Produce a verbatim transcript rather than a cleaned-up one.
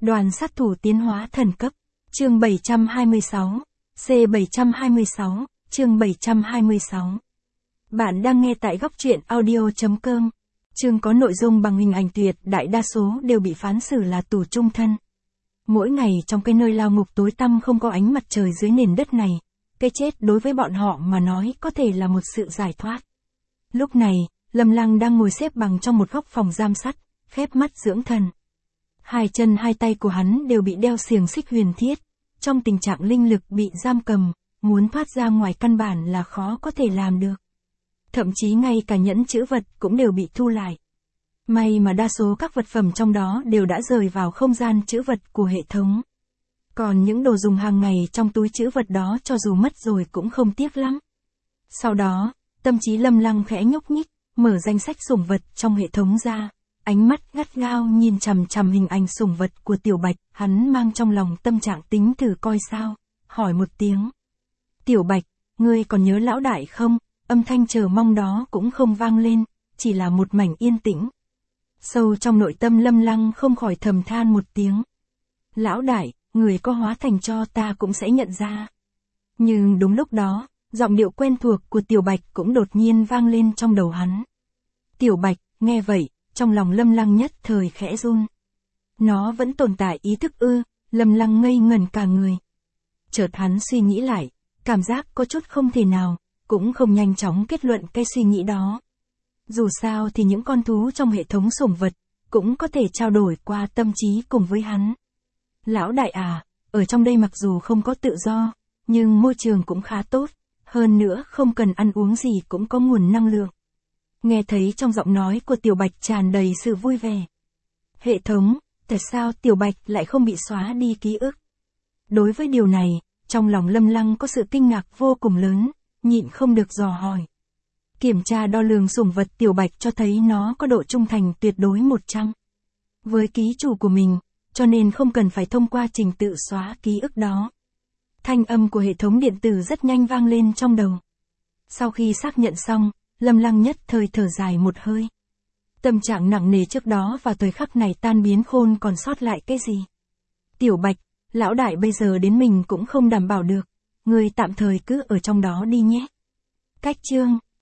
Đoàn sát thủ tiến hóa thần cấp. Chương bảy trăm hai mươi sáu. C bảy trăm hai mươi sáu. Chương bảy trăm hai mươi sáu. Bạn đang nghe tại góc truyện audio chấm com. Chương có nội dung bằng hình ảnh tuyệt, đại đa số đều bị phán xử là tù trung thân. Mỗi ngày trong cái nơi lao ngục tối tăm không có ánh mặt trời dưới nền đất này, cái chết đối với bọn họ mà nói có thể là một sự giải thoát. Lúc này, Lâm Lăng đang ngồi xếp bằng trong một góc phòng giam sắt, khép mắt dưỡng thần. Hai chân hai tay của hắn đều bị đeo xiềng xích huyền thiết, trong tình trạng linh lực bị giam cầm, muốn thoát ra ngoài căn bản là khó có thể làm được. Thậm chí ngay cả nhẫn chữ vật cũng đều bị thu lại. May mà đa số các vật phẩm trong đó đều đã rời vào không gian chữ vật của hệ thống. Còn những đồ dùng hàng ngày trong túi chữ vật đó cho dù mất rồi cũng không tiếc lắm. Sau đó, tâm trí Lâm Lăng khẽ nhúc nhích, mở danh sách sủng vật trong hệ thống ra, ánh mắt gắt gao nhìn chằm chằm hình ảnh sủng vật của Tiểu Bạch, hắn mang trong lòng tâm trạng tính thử coi sao, hỏi một tiếng. Tiểu Bạch, ngươi còn nhớ lão đại không? Âm thanh chờ mong đó cũng không vang lên, chỉ là một mảnh yên tĩnh. Sâu trong nội tâm Lâm Lăng không khỏi thầm than một tiếng. Lão đại, người có hóa thành cho ta cũng sẽ nhận ra. Nhưng đúng lúc đó, giọng điệu quen thuộc của Tiểu Bạch cũng đột nhiên vang lên trong đầu hắn. Tiểu Bạch, nghe vậy, trong lòng Lâm Lăng nhất thời khẽ run. Nó vẫn tồn tại ý thức ư? Lâm Lăng ngây ngẩn cả người. Chợt hắn suy nghĩ lại, cảm giác có chút không thể nào, cũng không nhanh chóng kết luận cái suy nghĩ đó. Dù sao thì những con thú trong hệ thống sủng vật, cũng có thể trao đổi qua tâm trí cùng với hắn. Lão đại à, ở trong đây mặc dù không có tự do, nhưng môi trường cũng khá tốt, hơn nữa không cần ăn uống gì cũng có nguồn năng lượng. Nghe thấy trong giọng nói của Tiểu Bạch tràn đầy sự vui vẻ. Hệ thống, tại sao Tiểu Bạch lại không bị xóa đi ký ức? Đối với điều này, trong lòng Lâm Lăng có sự kinh ngạc vô cùng lớn, nhịn không được dò hỏi. Kiểm tra đo lường sủng vật Tiểu Bạch cho thấy nó có độ trung thành tuyệt đối một trăm. Với ký chủ của mình, cho nên không cần phải thông qua trình tự xóa ký ức đó. Thanh âm của hệ thống điện tử rất nhanh vang lên trong đầu. Sau khi xác nhận xong, Lâm Lăng nhất thời thở dài một hơi. Tâm trạng nặng nề trước đó và thời khắc này tan biến khôn còn sót lại cái gì? Tiểu Bạch, lão đại bây giờ đến mình cũng không đảm bảo được, ngươi tạm thời cứ ở trong đó đi nhé. Cách chương